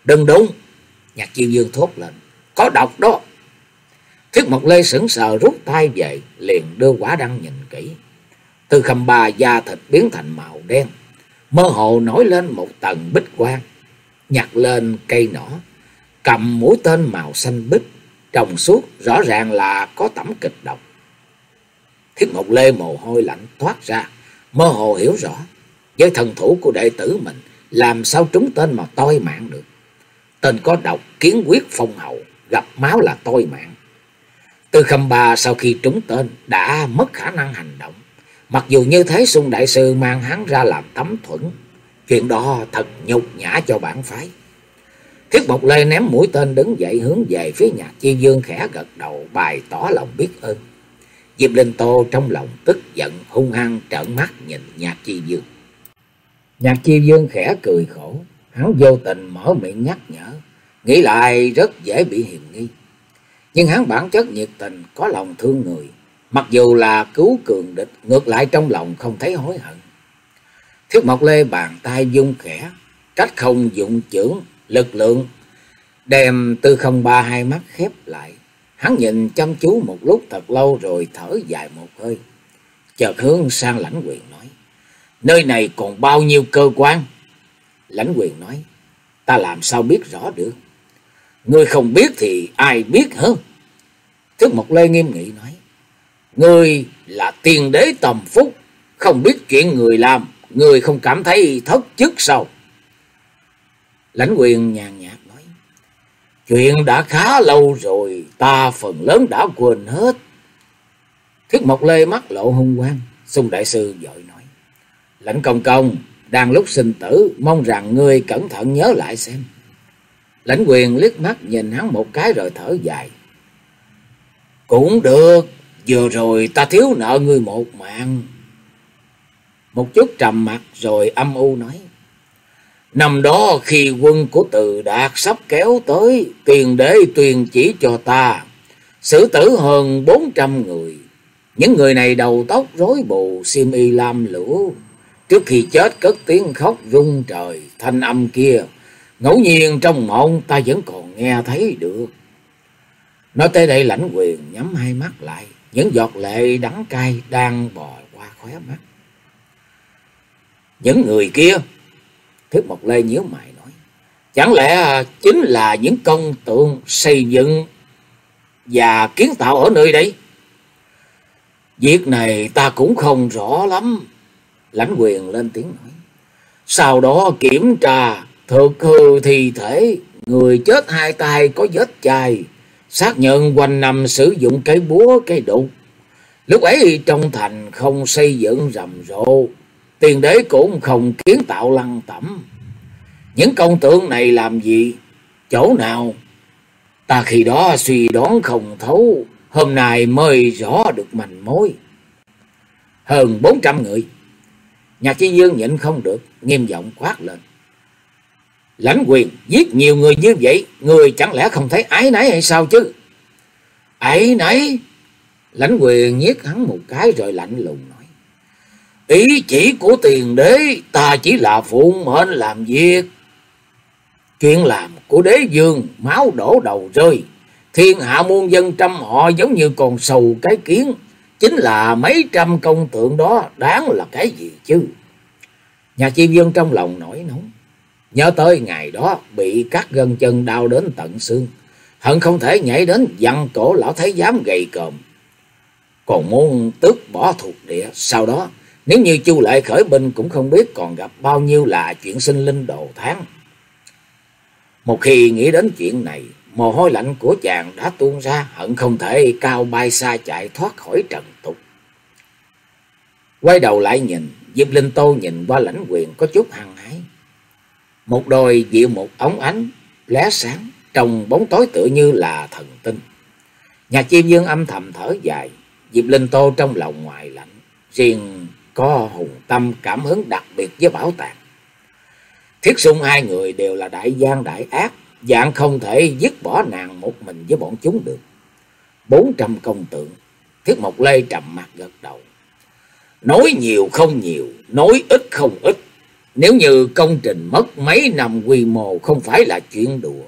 Đừng đụng! Nhạc Chiêu Dương thốt lên. Có độc đó! Thiết Mộc Lê sững sờ rút tay về, liền đưa quả đăng nhìn kỹ. Tư Khâm Ba da thịt biến thành màu đen, mơ hồ nổi lên một tầng bích quang. Nhặt lên cây nỏ, cầm mũi tên màu xanh bích, trong suốt, rõ ràng là có tẩm kịch độc. Thiết Mộc Lê mồ hôi lạnh thoát ra, mơ hồ hiểu rõ, với thần thủ của đệ tử mình, làm sao trúng tên mà toi mạng được. Tên có độc, kiến quyết phong hậu, gặp máu là toi mạng. Tư Khâm Ba sau khi trúng tên đã mất khả năng hành động. Mặc dù như thế, Xung đại sư mang hắn ra làm tấm thuẫn, chuyện đó thật nhục nhã cho bản phái. Thiết Mộc Lê ném mũi tên đứng dậy hướng về phía Nhạc Chiêu Dương, khẽ gật đầu bày tỏ lòng biết ơn. Diệp Linh Tô trong lòng tức giận, hung hăng trợn mắt nhìn Nhạc Chiêu Dương. Nhạc Chiêu Dương khẽ cười khổ, hắn vô tình mở miệng nhắc nhở, nghĩ lại rất dễ bị hiềm nghi. Nhưng hắn bản chất nhiệt tình, có lòng thương người, mặc dù là cứu cường địch, ngược lại trong lòng không thấy hối hận. Thiết Mộc Lê bàn tay vung khẽ, cách không dụng chưởng lực lượng, đem Tư Không Ba hai mắt khép lại. Hắn nhìn chăm chú một lúc thật lâu rồi thở dài một hơi, chợt hướng sang Lãnh Quyền nói, nơi này còn bao nhiêu cơ quan? Lãnh Quyền nói, ta làm sao biết rõ được? Ngươi không biết thì ai biết hả? Thiết Mộc Lê nghiêm nghị nói, ngươi là tiên đế Tầm Phúc, không biết chuyện người làm, ngươi không cảm thấy thất chức sao? Lãnh Quyền nhàn nhạt nói, chuyện đã khá lâu rồi, ta phần lớn đã quên hết. Thiết Mộc Lê mắt lộ hung quang. Xung đại sư vội nói, Lãnh công công, đang lúc sinh tử, mong rằng ngươi cẩn thận nhớ lại xem. Lãnh Quyền liếc mắt nhìn hắn một cái rồi thở dài, cũng được, vừa rồi ta thiếu nợ ngươi một mạng. Một chút trầm mặc rồi âm u nói, năm đó khi quân của Từ Đạt sắp kéo tới, tiền đế tuyên chỉ cho ta xử tử hơn bốn trăm người. Những người này đầu tóc rối bù, xiêm y lam lũ, trước khi chết cất tiếng khóc rung trời. Thanh âm kia ngẫu nhiên trong mộng ta vẫn còn nghe thấy được. Nói tới đây, Lãnh Quyền nhắm hai mắt lại, những giọt lệ đắng cay đang bò qua khóe mắt. Những người kia, Thiết Mộc Lê nhíu mày nói, chẳng lẽ chính là những công tượng xây dựng và kiến tạo ở nơi đây? Việc này ta cũng không rõ lắm. Lãnh Quyền lên tiếng nói, sau đó kiểm tra thực hư thi thể, người chết hai tay có vết chai, xác nhận quanh năm sử dụng cái búa cái đục. Lúc ấy trong thành không xây dựng rầm rộ, tiền đế cũng không kiến tạo lăng tẩm. Những công tượng này làm gì, chỗ nào? Ta khi đó suy đoán không thấu, hôm nay mới rõ được manh mối. Hơn bốn trăm người. Nhạc Chi Dương nhịn không được, nghiêm giọng quát lên, Lãnh Quyền, giết nhiều người như vậy, người chẳng lẽ không thấy áy náy hay sao chứ? Áy náy? Lãnh Quyền nhiếc hắn một cái rồi lạnh lùng nói, ý chỉ của tiền đế, ta chỉ là phụ mệnh làm việc. Chuyện làm của đế vương máu đổ đầu rơi, thiên hạ muôn dân trăm họ giống như con sầu cái kiến, chính là mấy trăm công tượng đó đáng là cái gì chứ? Nhà Chi Dương trong lòng nổi nóng, nhớ tới ngày đó bị cắt gân chân đau đến tận xương, hận không thể nhảy đến vặn cổ lão thái giám gầy còm, còn muốn tước bỏ thuộc địa. Sau đó nếu như Chu Lệ khởi binh, cũng không biết còn gặp bao nhiêu là chuyện sinh linh đồ tháng. Một khi nghĩ đến chuyện này, mồ hôi lạnh của chàng đã tuôn ra, hận không thể cao bay xa chạy thoát khỏi trần tục. Quay đầu lại nhìn, Diệp Linh Tô nhìn qua Lãnh Quyền có chút hăng hái. Một đôi dịu một ống ánh lóe sáng, trong bóng tối tựa như là thần tinh. Nhạc Chiêu Dương âm thầm thở dài, Diệp Linh Tô trong lòng ngoài lạnh, riêng có hùng tâm cảm hứng đặc biệt với bảo tàng. Thiết Xung hai người đều là đại gian đại ác, dạng không thể dứt bỏ nàng một mình với bọn chúng được. Bốn trăm công tượng. Thiết Mộc Lê trầm mặt gật đầu, nói nhiều không nhiều, nói ít không ít. Nếu như công trình mất mấy năm quy mô không phải là chuyện đùa.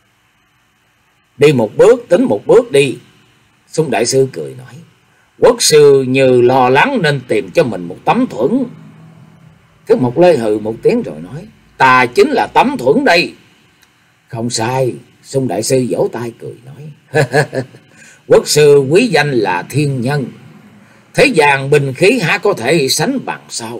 Đi một bước tính một bước đi. Sung đại sư cười nói. Quốc sư như lo lắng nên tìm cho mình một tấm thuẫn. Thiết Mộc Lê hừ một tiếng rồi nói. Ta chính là tấm thuẫn đây. Không sai. Sung đại sư vỗ tay cười nói. Quốc sư quý danh là thiên nhân. Thế gian binh khí há có thể sánh bằng sao?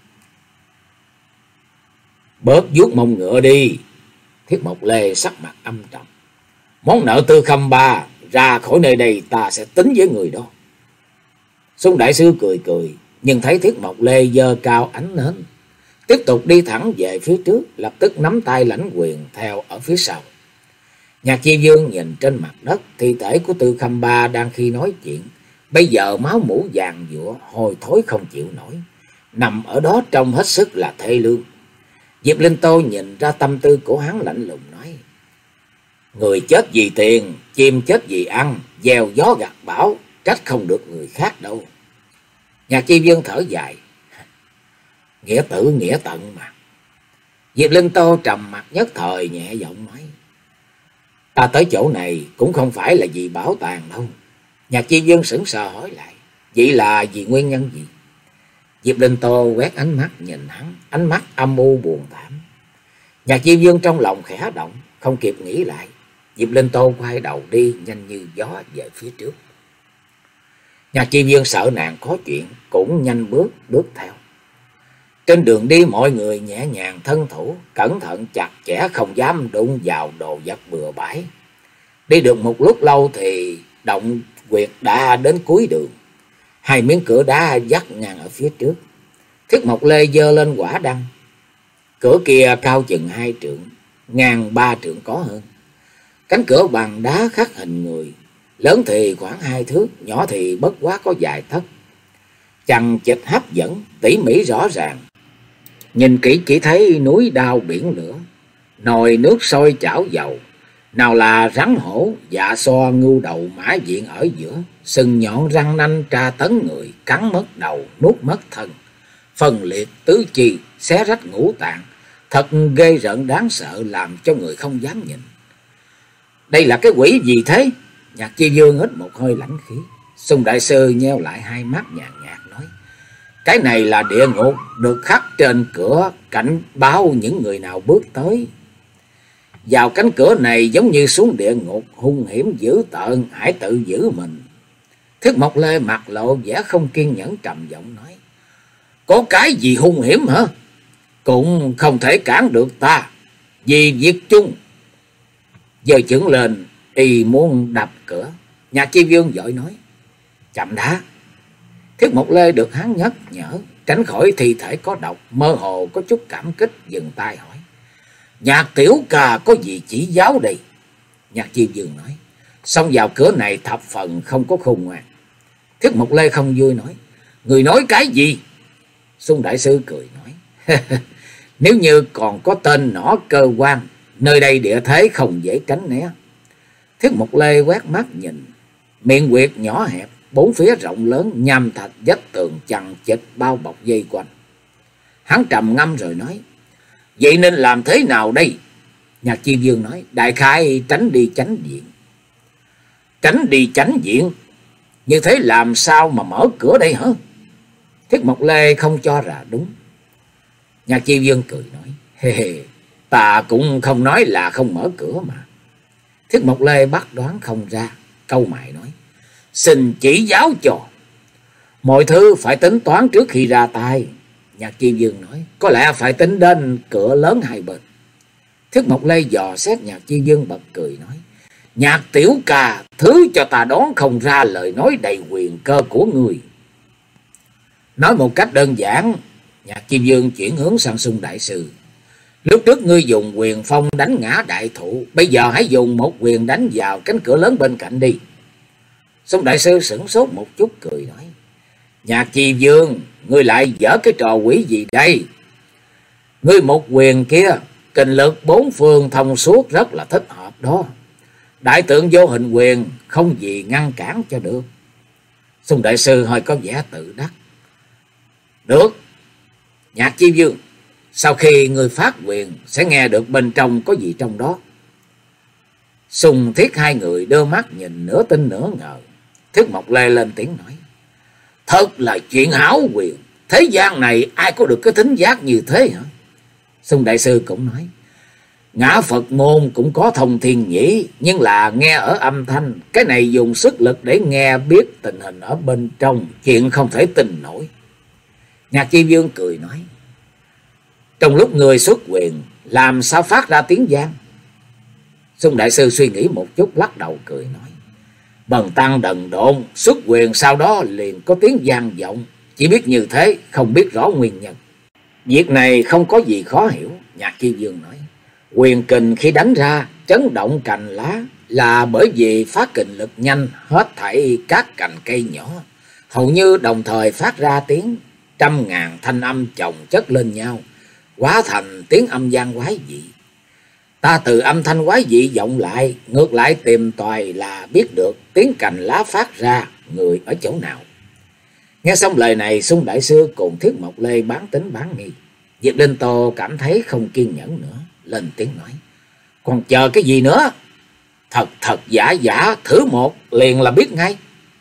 Bớt vuốt mông ngựa đi. Thiết Mộc Lê sắc mặt âm trầm. Món nợ Tư Khâm Ba ra khỏi nơi đây ta sẽ tính với người đó. Sung đại sư cười cười, nhưng thấy Thiết Mộc Lê giơ cao ánh nến, tiếp tục đi thẳng về phía trước, lập tức nắm tay lãnh quyền theo ở phía sau. Nhạc Chi Vương nhìn trên mặt đất, thi thể của Tư Khâm Ba đang khi nói chuyện, bây giờ máu mủ vàng dụa, hôi thối không chịu nổi, nằm ở đó trông hết sức là thê lương. Diệp Linh Tô nhìn ra tâm tư của hắn, lạnh lùng nói. Người chết vì tiền, chim chết vì ăn, gieo gió gặt bão, trách không được người khác đâu. Nhạc Chi Vương thở dài. Nghĩa tử nghĩa tận mà. Diệp Linh Tô trầm mặt nhất thời, nhẹ giọng nói. Ta tới chỗ này cũng không phải là vì bảo tàng đâu. Nhạc Chi Vương sững sờ hỏi lại. Vậy là vì nguyên nhân gì? Diệp Linh Tô quét ánh mắt nhìn hắn, ánh mắt âm u buồn thảm. Nhạc Chi Vương trong lòng khẽ động, không kịp nghĩ lại. Diệp Linh Tô quay đầu đi nhanh như gió về phía trước. Nhạc Chi Vương sợ nàng có chuyện, cũng nhanh bước bước theo. Trên đường đi mọi người nhẹ nhàng thân thủ, cẩn thận chặt chẽ, không dám đụng vào đồ vật bừa bãi. Đi được một lúc lâu thì động quyệt đã đến cuối đường. Hai miếng cửa đá dắt ngang ở phía trước. Thiết Mộc Lê giơ lên quả đăng. Cửa kia cao chừng hai trượng, ngang ba trượng có hơn. Cánh cửa bằng đá khắc hình người, lớn thì khoảng hai thước, nhỏ thì bất quá có vài tấc. Chằng chịt hấp dẫn, tỉ mỉ rõ ràng. Nhìn kỹ chỉ thấy núi đao biển lửa, nồi nước sôi chảo dầu, nào là rắn hổ, dạ so, ngưu đầu, mã diện ở giữa, sừng nhọn răng nanh tra tấn người, cắn mất đầu, nuốt mất thân, phân liệt tứ chi, xé rách ngũ tạng, thật ghê rợn đáng sợ, làm cho người không dám nhìn. Đây là cái quỷ gì thế? Nhạc Chi Vương hít một hơi lãnh khí. Sung đại sư nheo lại hai mắt nhàn nhạt nói. Cái này là địa ngục, được khắc trên cửa, cảnh báo những người nào bước tới. Vào cánh cửa này giống như xuống địa ngục, hung hiểm dữ tợn, hãy tự giữ mình. Thiết Mộc Lê mặt lộ vẻ không kiên nhẫn, trầm giọng nói. Có cái gì hung hiểm hả? Cũng không thể cản được ta, vì việc chung. Giờ chững lên, y muốn đập cửa. Nhạc Chi Vương vội nói. Chậm đã. Thiết Mộc Lê được hắn nhắc nhở, tránh khỏi thi thể có độc, mơ hồ có chút cảm kích, dừng tay hỏi. Nhạc tiểu ca có gì chỉ giáo đây? Nhạc Chi Vương nói. Xông vào cửa này thập phần không có khôn ngoan. Thiết Mộc Lê không vui nói. Người nói cái gì? Sung đại sư cười nói. Nếu như còn có tên nỏ cơ quan, nơi đây địa thế không dễ tránh né. Thiết Mộc Lê quét mắt nhìn, miệng quyệt nhỏ hẹp, bốn phía rộng lớn, nham thạch vách tường chằng chịt bao bọc dây quanh. Hắn trầm ngâm rồi nói. Vậy nên làm thế nào đây? Nhạc Chi Vương nói. Đại khái tránh đi chánh diện. Tránh đi chánh diện? Như thế làm sao mà mở cửa đây hả? Thiết Mộc Lê không cho là đúng. Nhạc Chi Vương cười nói. Hề hề, ta cũng không nói là không mở cửa mà. Thiết Mộc Lê bắt đoán không ra, câu mày nói. Xin chỉ giáo cho. Mọi thứ phải tính toán trước khi ra tay. Nhạc Chi Vương nói. Có lẽ phải tính đến cửa lớn hai bên. Thiết Mộc Lê dò xét Nhạc Chi Vương, bật cười nói. Nhạc tiểu ca, thứ cho ta đoán không ra lời nói đầy quyền cơ của người. Nói một cách đơn giản. Nhạc Chi Vương chuyển hướng sang Sung đại sư. Lúc trước ngươi dùng quyền phong đánh ngã đại thụ, bây giờ hãy dùng một quyền đánh vào cánh cửa lớn bên cạnh đi. Sung đại sư sửng sốt một chút, cười nói. Nhạc Chi Vương, ngươi lại dở cái trò quỷ gì đây? Ngươi một quyền kia, kình lực bốn phương thông suốt, rất là thích hợp đó. Đại tượng vô hình quyền, không gì ngăn cản cho được. Sung đại sư hơi có vẻ tự đắc. Được. Nhạc Chi Vương, Sau khi người phát quyền sẽ nghe được bên trong có gì trong đó. Sùng Thiết hai người đưa mắt nhìn nửa tin nửa ngờ. Thiết Mộc Lê lên tiếng nói: Thật là chuyện hão huyền, thế gian này ai có được cái thính giác như thế hả? Sùng đại sư cũng nói: Ngã Phật môn cũng có thông thiên nhĩ, nhưng là nghe ở âm thanh, cái này dùng sức lực để nghe biết tình hình ở bên trong, chuyện không thể tin nổi. Nhạc Chi Vương cười nói: Trong lúc người xuất quyền, làm sao phát ra tiếng vang? Sùng đại sư suy nghĩ một chút, lắc đầu cười nói: Bần tăng đần độn, xuất quyền sau đó liền có tiếng vang vọng, chỉ biết như thế, không biết rõ nguyên nhân. Việc này không có gì khó hiểu. Nhạc Chi Vương nói: Quyền kình khi đánh ra chấn động cành lá là bởi vì phát kình lực nhanh, hết thảy các cành cây nhỏ hầu như đồng thời phát ra tiếng, trăm ngàn thanh âm chồng chất lên nhau, hóa thành tiếng âm vang quái dị. Ta từ âm thanh quái dị vọng lại, ngược lại tìm tòi là biết được tiếng cành lá phát ra người ở chỗ nào. Nghe xong lời này, Sung đại sư cùng Thiết Mộc Lê bán tính bán nghi. Diệp Linh Tô cảm thấy không kiên nhẫn nữa, lên tiếng nói: Còn chờ cái gì nữa? Thật thật giả giả, thử một liền là biết ngay.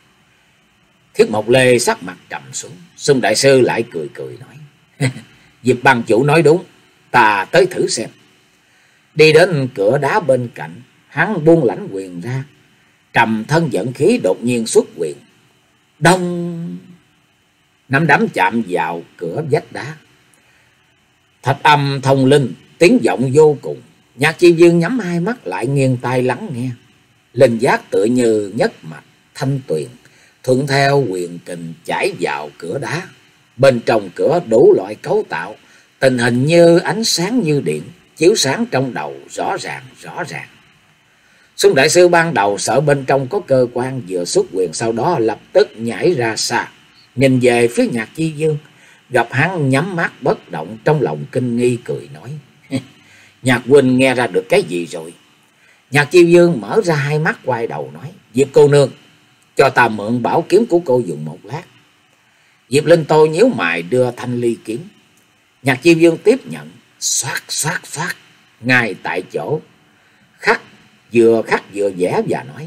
Thiết Mộc Lê sắc mặt trầm xuống. Sung đại sư lại cười cười nói: Diệp bang chủ nói đúng, ta tới thử xem. Đi đến cửa đá bên cạnh, hắn buông lãnh quyền ra, trầm thân dẫn khí đột nhiên xuất quyền. Đông! Nắm đấm chạm vào cửa vách đá, thạch âm thông linh, tiếng vọng vô cùng. Nhạc Chi Vương nhắm hai mắt lại, nghiêng tai lắng nghe. Linh giác tựa như nhất mạch thanh tuyền, thuận theo quyền kình chảy vào cửa đá. Bên trong cửa đủ loại cấu tạo, tình hình như ánh sáng như điện, chiếu sáng trong đầu rõ ràng rõ ràng. Sung đại sư ban đầu sợ bên trong có cơ quan, vừa xuất quyền sau đó lập tức nhảy ra xa, nhìn về phía Nhạc Chi Vương. Gặp hắn nhắm mắt bất động, trong lòng kinh nghi cười nói: Nhạc huynh nghe ra được cái gì rồi? Nhạc Chi Vương mở ra hai mắt, quay đầu nói: Diệp cô nương, cho ta mượn bảo kiếm của cô dùng một lát. Diệp Linh Tô nhíu mày đưa thanh ly kiếm. Nhạc Chi Vương tiếp nhận, xoát xoát xoát, ngay tại chỗ khắc, vừa khắc vừa vẽ và nói: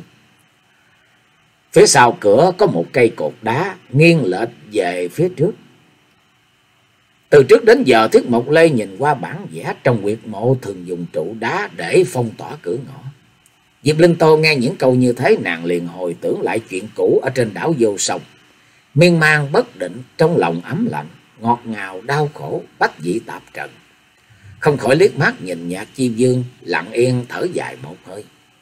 Phía sau cửa có một cây cột đá nghiêng lệch về phía trước. Từ trước đến giờ, Thiết Mộc Lê nhìn qua bản vẽ trong huyệt mộ thường dùng trụ đá để phong tỏa cửa ngõ. Diệp Linh Tô nghe những câu như thế, nàng liền hồi tưởng lại chuyện cũ ở trên đảo Vô Song, miên man bất định, trong lòng ấm lạnh, ngọt ngào đau khổ, bách dị tạp trần. Không khỏi liếc mắt nhìn Nhạc Chi Vương, lặng yên thở dài một hơi.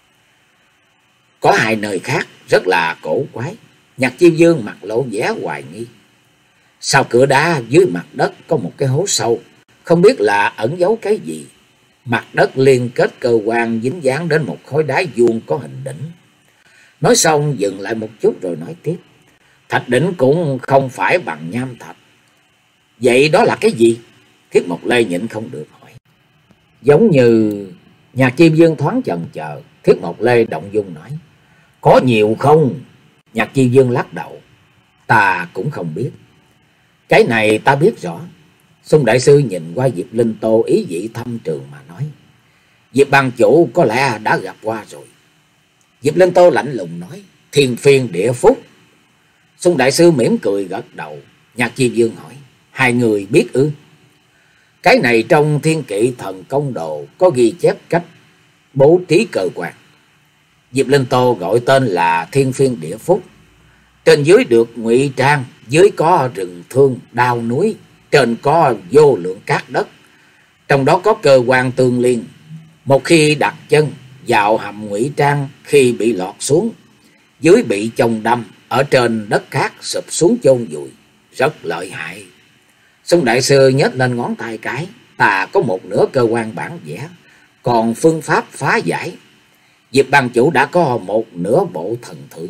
Có hai nơi khác rất là cổ quái. Nhạc Chi Vương mặt lộ vẻ hoài nghi. Sau cửa đá dưới mặt đất có một cái hố sâu, không biết là ẩn giấu cái gì. Mặt đất liên kết cơ quan dính dáng đến một khối đá vuông có hình đỉnh. Nói xong dừng lại một chút rồi nói tiếp: Thạch đỉnh cũng không phải bằng nham thạch. Vậy đó là cái gì? Thiết Mộc Lê nhịn không được hỏi. Giống như... Nhạc Chi Vương thoáng chần chờ. Thiết Mộc Lê động dung nói: Có nhiều không? Nhạc Chi Vương lắc đầu: Ta cũng không biết. Cái này ta biết rõ. Sung đại sư nhìn qua Diệp Linh Tô, ý vị thâm trường mà nói: Diệp ban chủ có lẽ đã gặp qua rồi. Diệp Linh Tô lạnh lùng nói: Thiên phiên địa phúc. Sung đại sư mỉm cười gật đầu. Nhạc Chi Vương hỏi: Hai người biết ư? Cái này trong Thiên Kỵ Thần Công Đồ có ghi chép cách bố trí cơ quan. Diệp Linh Tô gọi tên là Thiên phiên địa phúc. Trên dưới được ngụy trang, dưới có rừng thương, đao núi, trên có vô lượng cát đất. Trong đó có cơ quan tương liên. Một khi đặt chân vào hầm ngụy trang, khi bị lọt xuống, dưới bị chồng đâm, ở trên đất cát sụp xuống chôn vùi, rất lợi hại. Sung đại sư nhếch lên ngón tay cái: Ta có một nửa cơ quan bản vẽ, còn phương pháp phá giải, Diệp ban chủ đã có một nửa bộ thần thượng.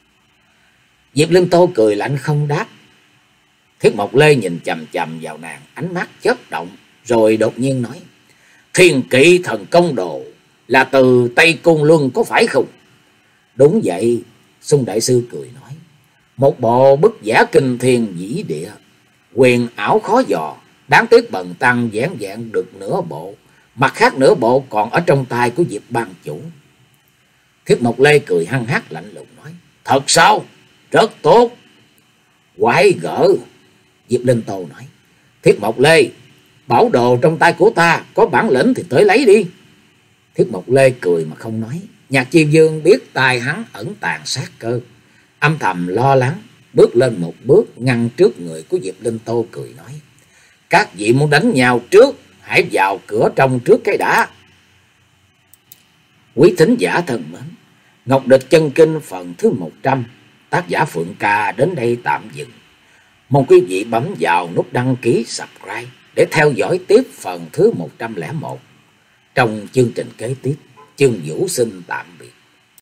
Diệp Linh Tô cười lạnh không đáp. Thiết Mộc Lê nhìn chằm chằm vào nàng, ánh mắt chớp động, rồi đột nhiên nói: Thiên Kỵ Thần Công Đồ là từ Tây Côn Luân có phải không? Đúng vậy. Sung đại sư cười nói: Một bộ bức vẽ kinh thiên vĩ địa, quyền ảo khó dò, Đáng tiếc bần tăng vẻn vẹn được nửa bộ, mặt khác nửa bộ còn ở trong tay của Diệp ban chủ. Thiết Mộc Lê cười hăng hắc lạnh lùng nói: Thật sao? Rất tốt. Quái gở. Diệp Linh Tô nói: Thiết Mộc Lê, bảo đồ trong tay của ta, có bản lĩnh thì tới lấy đi. Thiết Mộc Lê cười mà không nói. Nhạc Chi Dương biết tài hắn ẩn tàng sát cơ, âm thầm lo lắng, bước lên một bước ngăn trước người của Diệp Linh Tô, cười nói: Các vị muốn đánh nhau trước, hãy vào cửa trong trước cái đã. Quý thính giả thân mến, Ngọc Địch Chân Kinh phần thứ một trăm, tác giả Phượng Ca đến đây tạm dừng. Mong quý vị bấm vào nút đăng ký subscribe để theo dõi tiếp phần thứ một trăm lẻ một. Trong chương trình kế tiếp, Chương Vũ xin tạm biệt.